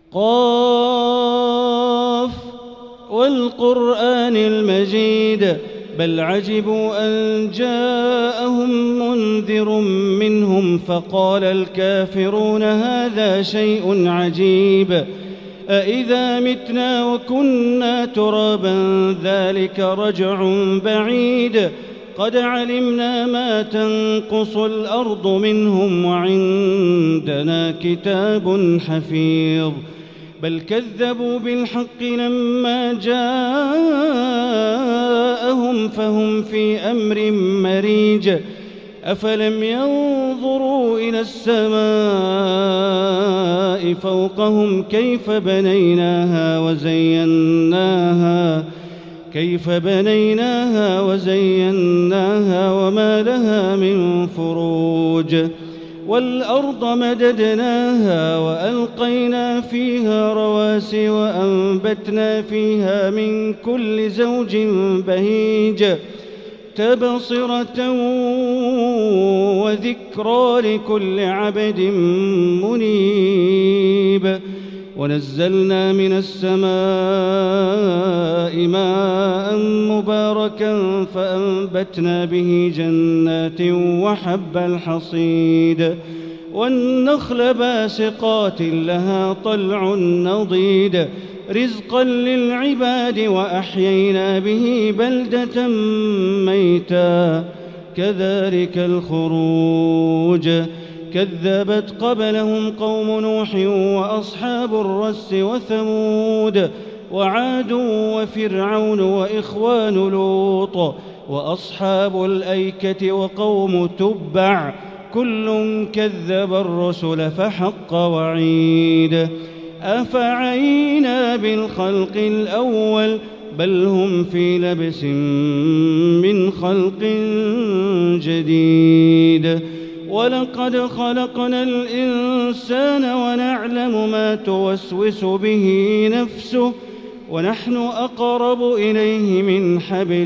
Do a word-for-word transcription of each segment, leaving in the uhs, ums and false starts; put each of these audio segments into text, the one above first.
قاف والقرآن المجيد بل عجبوا أن جاءهم منذر منهم فقال الكافرون هذا شيء عجيب أإذا متنا وكنا ترابا ذلك رجع بعيد قد علمنا ما تنقص الأرض منهم وعندنا كتاب حفيظ بل كذبوا بالحق لما جاءهم فهم في أمر مريج أفلم ينظروا إلى السماء فوقهم كيف بنيناها وزيناها كيف بنيناها وزيناها وما لها من فروج والأرض مددناها وألقينا فيها رواسي وأنبتنا فيها من كل زوج بهيج تبصرة وذكرى لكل عبد منيب ونزلنا من السماء ماء مباركا فأنبتنا به جنات وحب الحصيد والنخل باسقات لها طلع نضيد رزقا للعباد وأحيينا به بلدة ميتا كذلك الخروج كذبت قبلهم قوم نوح وأصحاب الرس وثمود وعاد وفرعون وإخوان لوط وأصحاب الأيكة وقوم تبع كل كذب الرسل فحق وعيد أفعينا بالخلق الأول بل هم في لبس من خلق جديد ولقد خلقنا الإنسان ونعلم ما توسوس به نفسه ونحن أقرب إليه من حبل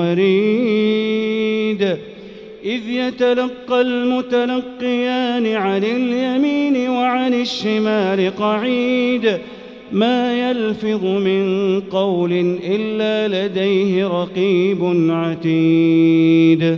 الوريد إذ يتلقى المتلقيان عن اليمين وعن الشمال قعيد ما يلفظ من قول إلا لديه رقيب عتيد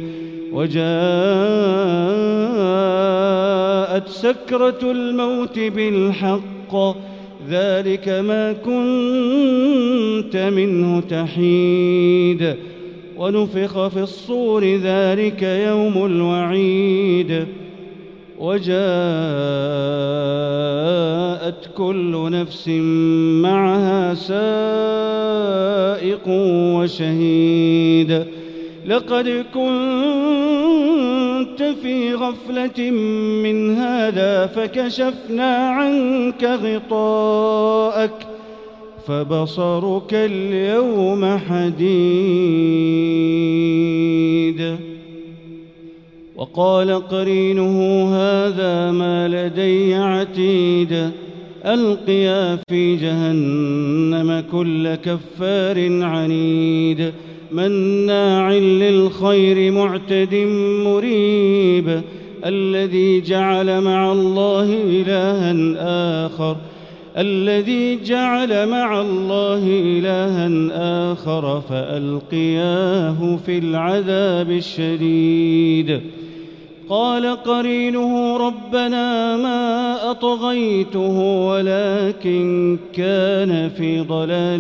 وجاءت سكرة الموت بالحق ذلك ما كنت منه تحيد ونفخ في الصور ذلك يوم الوعيد وجاءت كل نفس معها سائق وشهيد لقد كنت في غفلة من هذا فكشفنا عنك غطاءك فبصرك اليوم حديد وقال قرينه هذا ما لدي عتيد ألقيا في جهنم كل كفار عنيد مناع للخير معتد مريب الذي جعل مع الله إلها آخر الذي جعل مع الله إلها آخر فألقياه في العذاب الشديد قال قرينه ربنا ما أطغيته ولكن كان في ضلال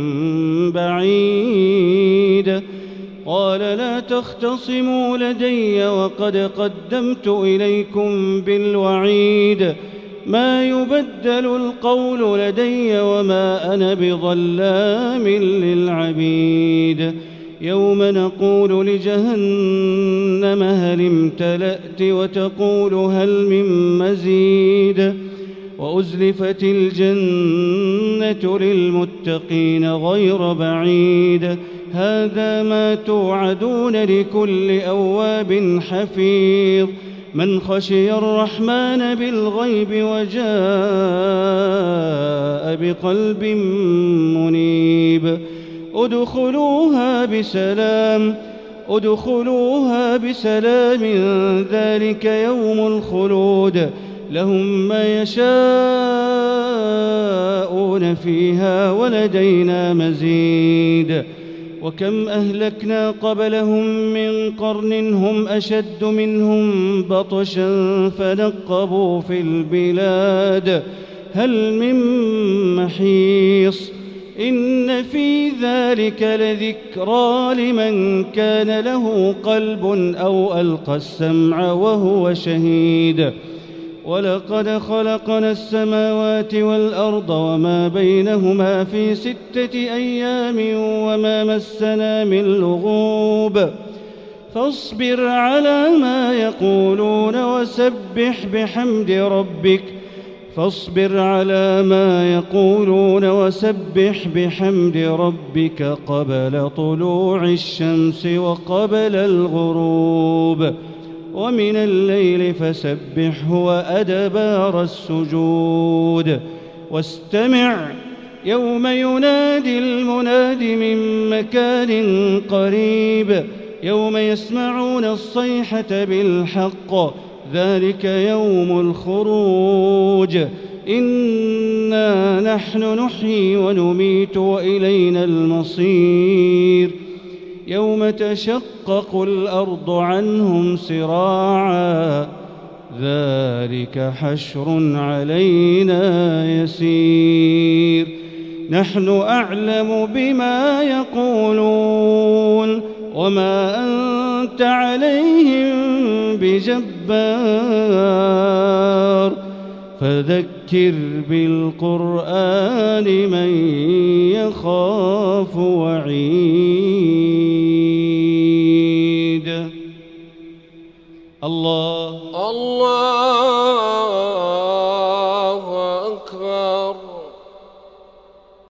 بعيد قال لا تختصموا لدي وقد قدمت إليكم بالوعيد ما يبدل القول لدي وما أنا بظلام للعبيد يوم نقول لجهنم هل امتلأت وتقول هل من مزيد وأزلفت الجنة للمتقين غير بعيد هذا ما توعدون لكل أواب حفيظ من خشي الرحمن بالغيب وجاء بقلب منيب ادخلوها بسلام ادخلوها بسلام ذلك يوم الخلود لهم ما يشاءون يسعون فيها ولدينا مزيد. وكم أهلكنا قبلهم من قرن هم أشد منهم بطشا فنقبوا في البلاد هل من محيص. إن في ذلك لذكرى لمن كان له قلب أو ألقى السمع وهو شهيد. ولقد خلقنا السماوات والأرض وما بينهما في ستة أيام وما مسنا من لغوب. فاصبر على ما يقولون وسبح بحمد ربك فاصبر على ما يقولون وسبح بحمد ربك قبل طلوع الشمس وقبل الغروب ومن الليل فسبحه وأدبار السجود. واستمع يوم ينادي المناد من مكان قريب يوم يسمعون الصيحة بالحق ذلك يوم الخروج. إنا نحن نحيي ونميت وإلينا المصير. يوم تشقق الأرض عنهم سراعا ذلك حشر علينا يسير. نحن أعلم بما يقولون وما أنت عليهم بجبار فذكر بالقرآن من يخاف وعيد. الله الله أكبر.